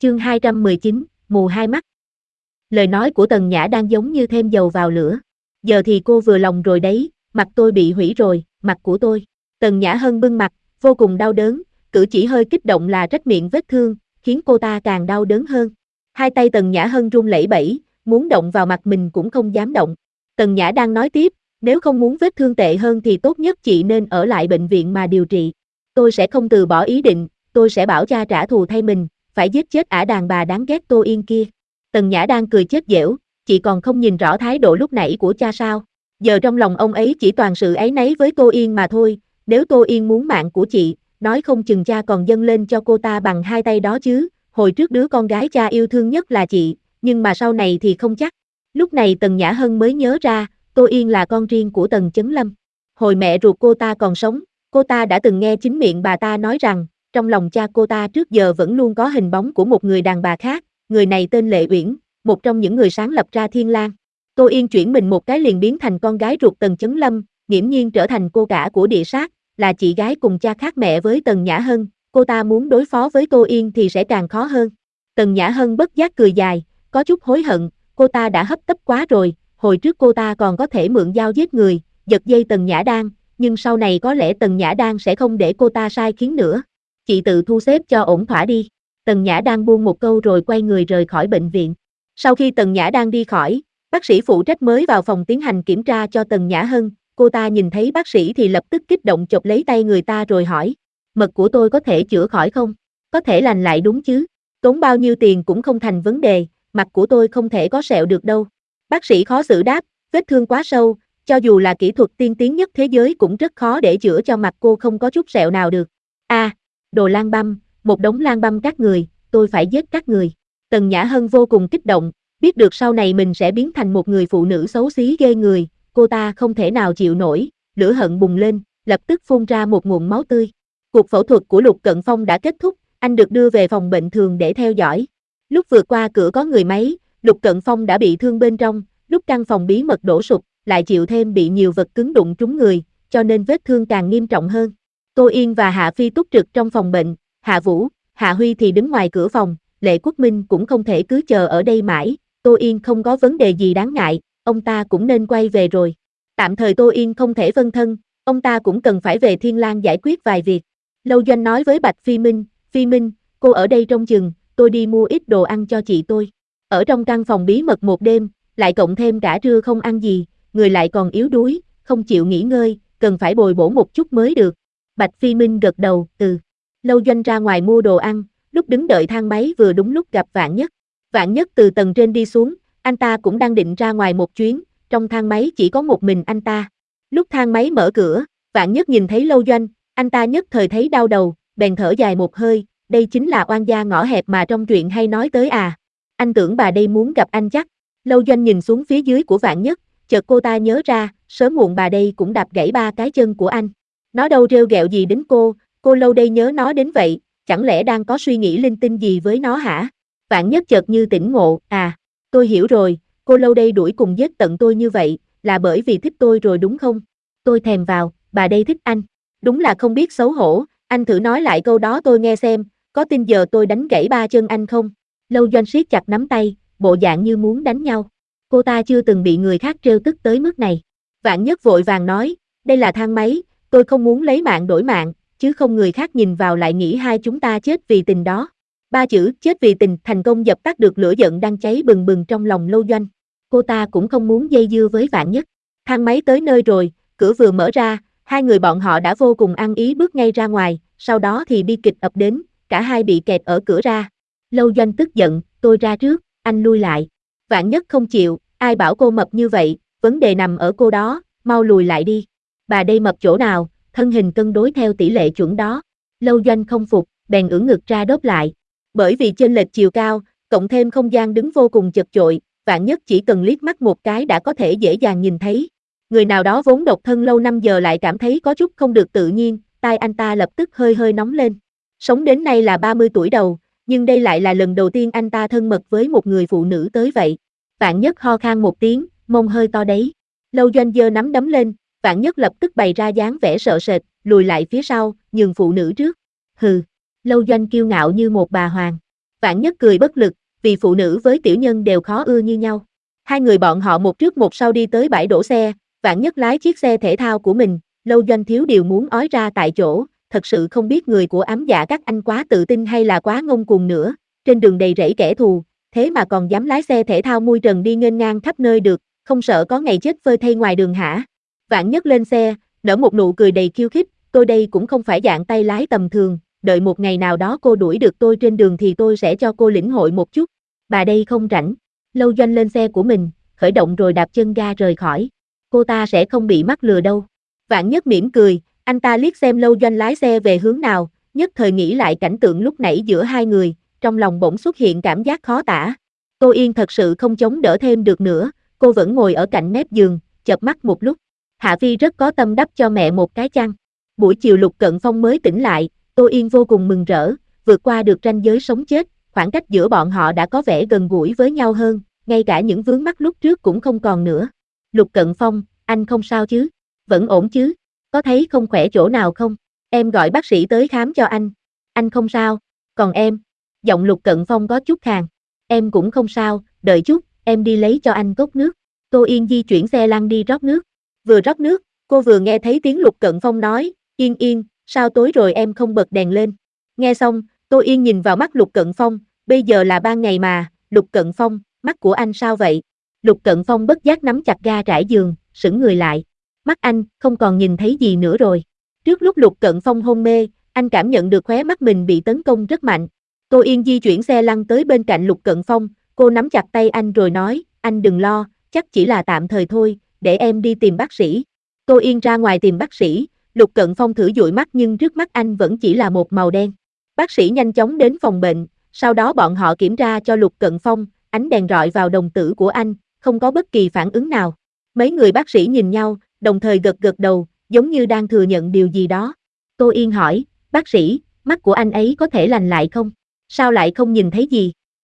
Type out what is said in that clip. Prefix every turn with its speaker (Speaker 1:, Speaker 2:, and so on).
Speaker 1: Chương 219, mù hai mắt. Lời nói của Tần Nhã đang giống như thêm dầu vào lửa. Giờ thì cô vừa lòng rồi đấy, mặt tôi bị hủy rồi, mặt của tôi. Tần Nhã Hân bưng mặt, vô cùng đau đớn, cử chỉ hơi kích động là rách miệng vết thương, khiến cô ta càng đau đớn hơn. Hai tay Tần Nhã Hân run lẩy bẩy, muốn động vào mặt mình cũng không dám động. Tần Nhã đang nói tiếp, nếu không muốn vết thương tệ hơn thì tốt nhất chị nên ở lại bệnh viện mà điều trị. Tôi sẽ không từ bỏ ý định, tôi sẽ bảo cha trả thù thay mình, phải giết chết ả đàn bà đáng ghét Tô Yên kia. Tần Nhã đang cười chết dẻo, chị còn không nhìn rõ thái độ lúc nãy của cha sao? Giờ trong lòng ông ấy chỉ toàn sự áy náy với Tô Yên mà thôi, nếu Tô Yên muốn mạng của chị, nói không chừng cha còn dâng lên cho cô ta bằng hai tay đó chứ, hồi trước đứa con gái cha yêu thương nhất là chị, nhưng mà sau này thì không chắc. Lúc này Tần Nhã Hân mới nhớ ra, Tô Yên là con riêng của Tần Chấn Lâm. Hồi mẹ ruột cô ta còn sống, cô ta đã từng nghe chính miệng bà ta nói rằng, trong lòng cha cô ta trước giờ vẫn luôn có hình bóng của một người đàn bà khác, người này tên Lệ Uyển, một trong những người sáng lập ra Thiên Lang. Tô Yên chuyển mình một cái liền biến thành con gái ruột Tần Chấn Lâm, nghiễm nhiên trở thành cô cả của địa sát, là chị gái cùng cha khác mẹ với Tần Nhã Hân, cô ta muốn đối phó với Tô Yên thì sẽ càng khó hơn. Tần Nhã Hân bất giác cười dài, có chút hối hận, cô ta đã hấp tấp quá rồi, hồi trước cô ta còn có thể mượn dao giết người, giật dây Tần Nhã Đan, nhưng sau này có lẽ Tần Nhã Đan sẽ không để cô ta sai khiến nữa. Chị tự thu xếp cho ổn thỏa đi. Tần Nhã Đan buông một câu rồi quay người rời khỏi bệnh viện. Sau khi Tần Nhã Đan đi khỏi, bác sĩ phụ trách mới vào phòng tiến hành kiểm tra cho Tần Nhã Hân, cô ta nhìn thấy bác sĩ thì lập tức kích động chộp lấy tay người ta rồi hỏi, mật của tôi có thể chữa khỏi không? Có thể lành lại đúng chứ? Tốn bao nhiêu tiền cũng không thành vấn đề, mặt của tôi không thể có sẹo được đâu. Bác sĩ khó xử đáp, vết thương quá sâu, cho dù là kỹ thuật tiên tiến nhất thế giới cũng rất khó để chữa cho mặt cô không có chút sẹo nào được. Đồ lang băm, một đống lang băm các người, tôi phải giết các người. Tần Nhã Hân vô cùng kích động, biết được sau này mình sẽ biến thành một người phụ nữ xấu xí ghê người, cô ta không thể nào chịu nổi, lửa hận bùng lên, lập tức phun ra một nguồn máu tươi. Cuộc phẫu thuật của Lục Cận Phong đã kết thúc, anh được đưa về phòng bệnh thường để theo dõi. Lúc vượt qua cửa có người máy, Lục Cận Phong đã bị thương bên trong, lúc căn phòng bí mật đổ sụp, lại chịu thêm bị nhiều vật cứng đụng trúng người, cho nên vết thương càng nghiêm trọng hơn. Tô Yên và Hạ Phi túc trực trong phòng bệnh, Hạ Vũ, Hạ Huy thì đứng ngoài cửa phòng, Lệ Quốc Minh cũng không thể cứ chờ ở đây mãi, Tô Yên không có vấn đề gì đáng ngại, ông ta cũng nên quay về rồi. Tạm thời Tô Yên không thể phân thân, ông ta cũng cần phải về Thiên Lang giải quyết vài việc. Lâu Doanh nói với Bạch Phi Minh, cô ở đây trông chừng, tôi đi mua ít đồ ăn cho chị tôi. Ở trong căn phòng bí mật một đêm, lại cộng thêm cả trưa không ăn gì, người lại còn yếu đuối, không chịu nghỉ ngơi, cần phải bồi bổ một chút mới được. Bạch Phi Minh gật đầu, Lâu Doanh ra ngoài mua đồ ăn, lúc đứng đợi thang máy vừa đúng lúc gặp Vạn Nhất. Vạn Nhất từ tầng trên đi xuống, anh ta cũng đang định ra ngoài một chuyến, trong thang máy chỉ có một mình anh ta. Lúc thang máy mở cửa, Vạn Nhất nhìn thấy Lâu Doanh, anh ta nhất thời thấy đau đầu, bèn thở dài một hơi, đây chính là oan gia ngõ hẹp mà trong truyện hay nói tới à. Anh tưởng bà đây muốn gặp anh chắc. Lâu Doanh nhìn xuống phía dưới của Vạn Nhất, chợt cô ta nhớ ra, sớm muộn bà đây cũng đạp gãy ba cái chân của anh. Nó đâu rêu ghẹo gì đến cô Lâu đây nhớ nó đến vậy, chẳng lẽ đang có suy nghĩ linh tinh gì với nó hả? Vạn Nhất chợt như tỉnh ngộ, tôi hiểu rồi, cô Lâu đây đuổi cùng giết tận tôi như vậy, là bởi vì thích tôi rồi đúng không? Tôi thèm vào, bà đây thích anh. Đúng là không biết xấu hổ, anh thử nói lại câu đó tôi nghe xem, có tin giờ tôi đánh gãy ba chân anh không? Lâu Doanh siết chặt nắm tay, bộ dạng như muốn đánh nhau. Cô ta chưa từng bị người khác trêu tức tới mức này. Vạn Nhất vội vàng nói, đây là thang máy, tôi không muốn lấy mạng đổi mạng, chứ không người khác nhìn vào lại nghĩ hai chúng ta chết vì tình đó. Ba chữ chết vì tình thành công dập tắt được lửa giận đang cháy bừng bừng trong lòng Lâu Doanh. Cô ta cũng không muốn dây dưa với Vạn Nhất. Thang máy tới nơi rồi, cửa vừa mở ra, hai người bọn họ đã vô cùng ăn ý bước ngay ra ngoài, sau đó thì bi kịch ập đến, cả hai bị kẹt ở cửa ra. Lâu Doanh tức giận, tôi ra trước, anh lui lại. Vạn Nhất không chịu, ai bảo cô mập như vậy, vấn đề nằm ở cô đó, mau lùi lại đi. Bà đây mập chỗ nào, thân hình cân đối theo tỷ lệ chuẩn đó. Lâu Doanh không phục, bèn ưỡn ngực ra đốt lại. Bởi vì chênh lệch chiều cao, cộng thêm không gian đứng vô cùng chật chội, Vạn Nhất chỉ cần liếc mắt một cái đã có thể dễ dàng nhìn thấy. Người nào đó vốn độc thân lâu năm giờ lại cảm thấy có chút không được tự nhiên, tai anh ta lập tức hơi hơi nóng lên. Sống đến nay là 30 tuổi đầu, nhưng đây lại là lần đầu tiên anh ta thân mật với một người phụ nữ tới vậy. Vạn Nhất ho khan một tiếng, mông hơi to đấy. Lâu Doanh giơ nắm đấm lên, Vạn Nhất lập tức bày ra dáng vẻ sợ sệt, lùi lại phía sau, nhường phụ nữ trước. Hừ, Lâu Doanh kiêu ngạo như một bà hoàng. Vạn Nhất cười bất lực, vì phụ nữ với tiểu nhân đều khó ưa như nhau. Hai người bọn họ một trước một sau đi tới bãi đổ xe, Vạn Nhất lái chiếc xe thể thao của mình, Lâu Doanh thiếu điều muốn ói ra tại chỗ, thật sự không biết người của ám dạ các anh quá tự tin hay là quá ngông cuồng nữa, trên đường đầy rẫy kẻ thù, thế mà còn dám lái xe thể thao mui trần đi nghênh ngang khắp nơi được, không sợ có ngày chết phơi thây ngoài đường hả? Vạn Nhất lên xe, nở một nụ cười đầy khiêu khích, tôi đây cũng không phải dạng tay lái tầm thường, đợi một ngày nào đó cô đuổi được tôi trên đường thì tôi sẽ cho cô lĩnh hội một chút. Bà đây không rảnh. Lâu Doanh lên xe của mình, khởi động rồi đạp chân ga rời khỏi. Cô ta sẽ không bị mắc lừa đâu. Vạn Nhất mỉm cười, anh ta liếc xem Lâu Doanh lái xe về hướng nào, nhất thời nghĩ lại cảnh tượng lúc nãy giữa hai người, trong lòng bỗng xuất hiện cảm giác khó tả. Tô Yên thật sự không chống đỡ thêm được nữa, cô vẫn ngồi ở cạnh mép giường, chợp mắt một lúc. Hạ Phi rất có tâm đắp cho mẹ một cái chăn. Buổi chiều Lục Cận Phong mới tỉnh lại, Tô Yên vô cùng mừng rỡ, vượt qua được ranh giới sống chết, khoảng cách giữa bọn họ đã có vẻ gần gũi với nhau hơn, ngay cả những vướng mắc lúc trước cũng không còn nữa. Lục Cận Phong, anh không sao chứ? Vẫn ổn chứ? Có thấy không khỏe chỗ nào không? Em gọi bác sĩ tới khám cho anh. Anh không sao, còn em? Giọng Lục Cận Phong có chút khàn. Em cũng không sao, đợi chút, em đi lấy cho anh cốc nước. Tô Yên di chuyển xe lăn đi rót nước. Vừa rót nước, cô vừa nghe thấy tiếng Lục Cận Phong nói, Yên Yên, sao tối rồi em không bật đèn lên? Nghe xong, Tô Yên nhìn vào mắt Lục Cận Phong, bây giờ là ban ngày mà, Lục Cận Phong, mắt của anh sao vậy? Lục Cận Phong bất giác nắm chặt ga trải giường, sững người lại. Mắt anh, không còn nhìn thấy gì nữa rồi. Trước lúc Lục Cận Phong hôn mê, anh cảm nhận được khóe mắt mình bị tấn công rất mạnh. Tô Yên di chuyển xe lăn tới bên cạnh Lục Cận Phong, cô nắm chặt tay anh rồi nói, anh đừng lo, chắc chỉ là tạm thời thôi, để em đi tìm bác sĩ. Tô Yên ra ngoài tìm bác sĩ, Lục Cận Phong thử dụi mắt nhưng trước mắt anh vẫn chỉ là một màu đen. Bác sĩ nhanh chóng đến phòng bệnh, sau đó bọn họ kiểm tra cho Lục Cận Phong, ánh đèn rọi vào đồng tử của anh, không có bất kỳ phản ứng nào. Mấy người bác sĩ nhìn nhau, đồng thời gật gật đầu, giống như đang thừa nhận điều gì đó. Tô Yên hỏi, bác sĩ, mắt của anh ấy có thể lành lại không? Sao lại không nhìn thấy gì?